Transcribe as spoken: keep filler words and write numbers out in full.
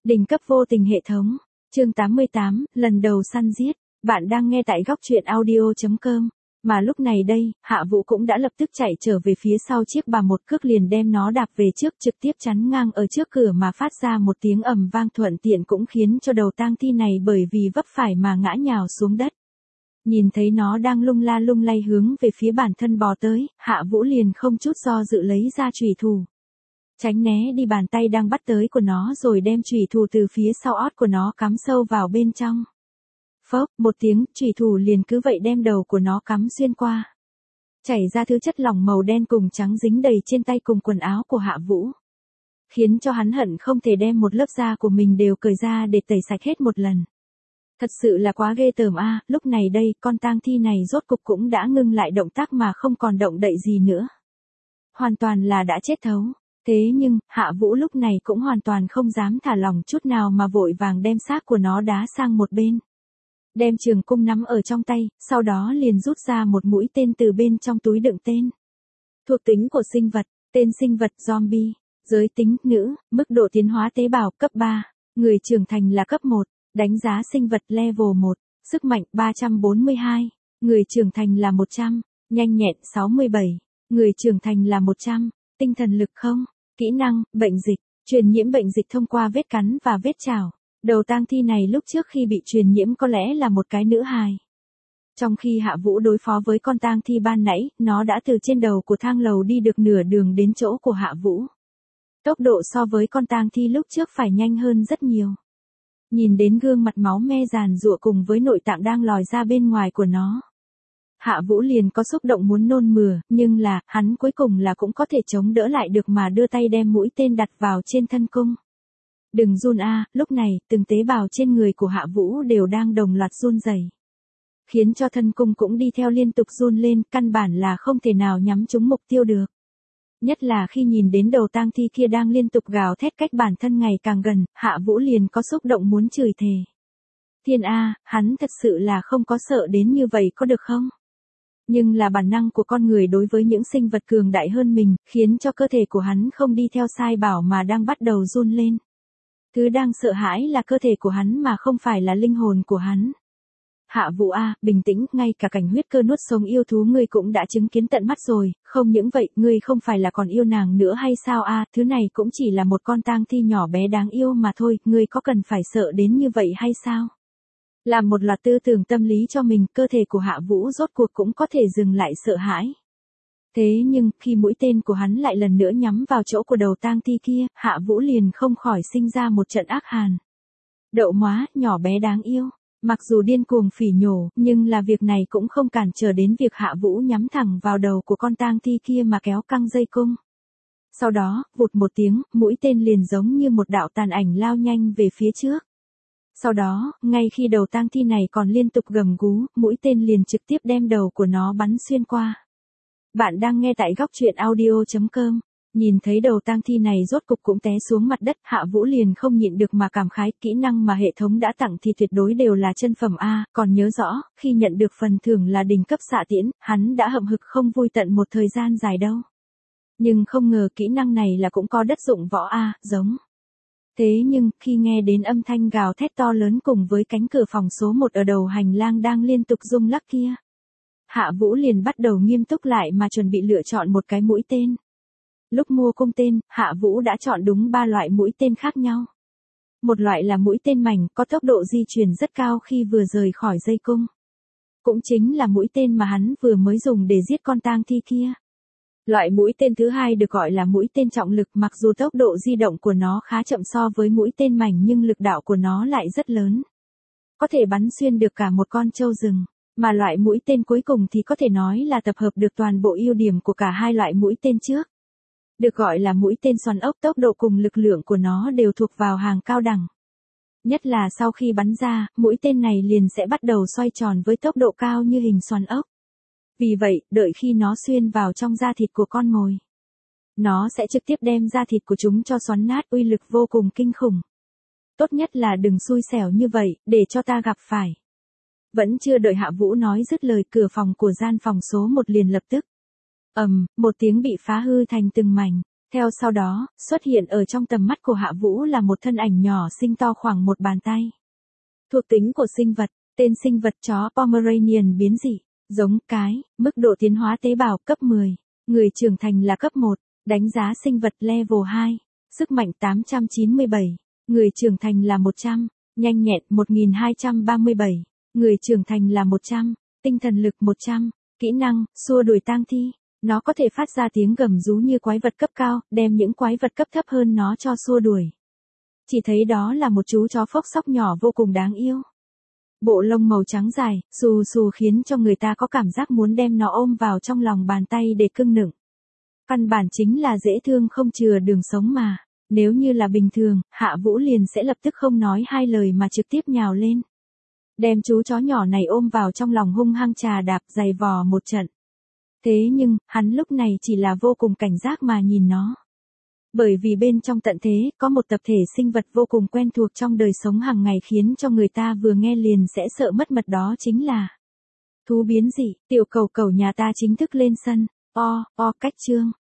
Đỉnh cấp vô tình hệ thống. Chương tám mươi tám, lần đầu săn giết. Bạn đang nghe tại góc truyện audio chấm com. Mà lúc này đây, Hạ Vũ cũng đã lập tức chạy trở về phía sau chiếc bà một cước liền đem nó đạp về trước trực tiếp chắn ngang ở trước cửa mà phát ra một tiếng ầm vang thuận tiện cũng khiến cho đầu tang thi này bởi vì vấp phải mà ngã nhào xuống đất. Nhìn thấy nó đang lung la lung lay hướng về phía bản thân bò tới, Hạ Vũ liền không chút do dự lấy ra chùy thủ. Tránh né đi bàn tay đang bắt tới của nó rồi đem chùy thủ từ phía sau ót của nó cắm sâu vào bên trong. Phốc, một tiếng, chùy thủ liền cứ vậy đem đầu của nó cắm xuyên qua. Chảy ra thứ chất lỏng màu đen cùng trắng dính đầy trên tay cùng quần áo của Hạ Vũ. Khiến cho hắn hận không thể đem một lớp da của mình đều cởi ra để tẩy sạch hết một lần. Thật sự là quá ghê tởm a, à, lúc này đây, con tang thi này rốt cục cũng đã ngưng lại động tác mà không còn động đậy gì nữa. Hoàn toàn là đã chết thấu. Thế nhưng, Hạ Vũ lúc này cũng hoàn toàn không dám thả lỏng chút nào mà vội vàng đem xác của nó đá sang một bên. Đem trường cung nắm ở trong tay, sau đó liền rút ra một mũi tên từ bên trong túi đựng tên. Thuộc tính của sinh vật, tên sinh vật zombie, giới tính nữ, mức độ tiến hóa tế bào cấp ba, người trưởng thành là cấp một, đánh giá sinh vật level một, sức mạnh ba trăm bốn mươi hai, người trưởng thành là một trăm, nhanh nhẹn sáu mươi bảy, người trưởng thành là một trăm, tinh thần lực không, kỹ năng, bệnh dịch, truyền nhiễm bệnh dịch thông qua vết cắn và vết chảo. Đầu tang thi này lúc trước khi bị truyền nhiễm có lẽ là một cái nữ hài. Trong khi Hạ Vũ đối phó với con tang thi ban nãy, nó đã từ trên đầu của thang lầu đi được nửa đường đến chỗ của Hạ Vũ. Tốc độ so với con tang thi lúc trước phải nhanh hơn rất nhiều. Nhìn đến gương mặt máu me giàn giụa cùng với nội tạng đang lòi ra bên ngoài của nó. Hạ Vũ liền có xúc động muốn nôn mửa, nhưng là, hắn cuối cùng là cũng có thể chống đỡ lại được mà đưa tay đem mũi tên đặt vào trên thân cung. Đừng run a, à, lúc này, từng tế bào trên người của Hạ Vũ đều đang đồng loạt run rẩy, khiến cho thân cung cũng đi theo liên tục run lên, căn bản là không thể nào nhắm trúng mục tiêu được. Nhất là khi nhìn đến đầu tang thi kia đang liên tục gào thét cách bản thân ngày càng gần, Hạ Vũ liền có xúc động muốn chửi thề. Thiên a, hắn thật sự là không có sợ đến như vậy có được không? Nhưng là bản năng của con người đối với những sinh vật cường đại hơn mình, khiến cho cơ thể của hắn không đi theo sai bảo mà đang bắt đầu run lên. Thứ đang sợ hãi là cơ thể của hắn mà không phải là linh hồn của hắn. Hạ Vũ a, bình tĩnh, ngay cả cảnh huyết cơ nuốt sống yêu thú ngươi cũng đã chứng kiến tận mắt rồi, không những vậy, ngươi không phải là còn yêu nàng nữa hay sao a, thứ này cũng chỉ là một con tang thi nhỏ bé đáng yêu mà thôi, ngươi có cần phải sợ đến như vậy hay sao? Làm một loạt tư tưởng tâm lý cho mình, cơ thể của Hạ Vũ rốt cuộc cũng có thể dừng lại sợ hãi. Thế nhưng, khi mũi tên của hắn lại lần nữa nhắm vào chỗ của đầu tang thi kia, Hạ Vũ liền không khỏi sinh ra một trận ác hàn. Đậu móa, nhỏ bé đáng yêu. Mặc dù điên cuồng phỉ nhổ, nhưng là việc này cũng không cản trở đến việc Hạ Vũ nhắm thẳng vào đầu của con tang thi kia mà kéo căng dây cung. Sau đó, vụt một tiếng, mũi tên liền giống như một đạo tàn ảnh lao nhanh về phía trước. Sau đó, ngay khi đầu tang thi này còn liên tục gầm gú, mũi tên liền trực tiếp đem đầu của nó bắn xuyên qua. Bạn đang nghe tại góc truyện audio chấm com. Nhìn thấy đầu tang thi này rốt cục cũng té xuống mặt đất, Hạ Vũ liền không nhịn được mà cảm khái, kỹ năng mà hệ thống đã tặng thì tuyệt đối đều là chân phẩm a, còn nhớ rõ, khi nhận được phần thưởng là đỉnh cấp xạ tiễn, hắn đã hậm hực không vui tận một thời gian dài đâu. Nhưng không ngờ kỹ năng này là cũng có đất dụng võ a, giống. Thế nhưng, khi nghe đến âm thanh gào thét to lớn cùng với cánh cửa phòng số một ở đầu hành lang đang liên tục rung lắc kia, Hạ Vũ liền bắt đầu nghiêm túc lại mà chuẩn bị lựa chọn một cái mũi tên. Lúc mua cung tên, Hạ Vũ đã chọn đúng ba loại mũi tên khác nhau. Một loại là mũi tên mảnh, có tốc độ di chuyển rất cao khi vừa rời khỏi dây cung. Cũng chính là mũi tên mà hắn vừa mới dùng để giết con tang thi kia. Loại mũi tên thứ hai được gọi là mũi tên trọng lực, mặc dù tốc độ di động của nó khá chậm so với mũi tên mảnh nhưng lực đạo của nó lại rất lớn. Có thể bắn xuyên được cả một con trâu rừng. Mà loại mũi tên cuối cùng thì có thể nói là tập hợp được toàn bộ ưu điểm của cả hai loại mũi tên trước. Được gọi là mũi tên xoắn ốc, tốc độ cùng lực lượng của nó đều thuộc vào hàng cao đẳng. Nhất là sau khi bắn ra, mũi tên này liền sẽ bắt đầu xoay tròn với tốc độ cao như hình xoắn ốc. Vì vậy, đợi khi nó xuyên vào trong da thịt của con mồi, nó sẽ trực tiếp đem da thịt của chúng cho xoắn nát, uy lực vô cùng kinh khủng. Tốt nhất là đừng xui xẻo như vậy, để cho ta gặp phải. Vẫn chưa đợi Hạ Vũ nói dứt lời, cửa phòng của gian phòng số một liền lập tức ầm, um, một tiếng bị phá hư thành từng mảnh. Theo sau đó, xuất hiện ở trong tầm mắt của Hạ Vũ là một thân ảnh nhỏ xinh to khoảng một bàn tay. Thuộc tính của sinh vật, tên sinh vật chó Pomeranian biến dị, giống cái, mức độ tiến hóa tế bào cấp mười, người trưởng thành là cấp một, đánh giá sinh vật level hai, sức mạnh tám trăm chín mươi bảy, người trưởng thành là một trăm, nhanh nhẹn một nghìn hai trăm ba mươi bảy, người trưởng thành là một trăm, tinh thần lực một trăm, kỹ năng, xua đuổi tang thi. Nó có thể phát ra tiếng gầm rú như quái vật cấp cao, đem những quái vật cấp thấp hơn nó cho xua đuổi. Chỉ thấy đó là một chú chó phốc xóc nhỏ vô cùng đáng yêu. Bộ lông màu trắng dài, xù xù khiến cho người ta có cảm giác muốn đem nó ôm vào trong lòng bàn tay để cưng nựng. Căn bản chính là dễ thương không chừa đường sống mà. Nếu như là bình thường, Hạ Vũ liền sẽ lập tức không nói hai lời mà trực tiếp nhào lên. Đem chú chó nhỏ này ôm vào trong lòng hung hăng trà đạp giày vò một trận. Thế nhưng, hắn lúc này chỉ là vô cùng cảnh giác mà nhìn nó. Bởi vì bên trong tận thế, có một tập thể sinh vật vô cùng quen thuộc trong đời sống hàng ngày khiến cho người ta vừa nghe liền sẽ sợ mất mật, đó chính là thú biến dị. Tiểu cầu cầu nhà ta chính thức lên sân. O, o cách chương.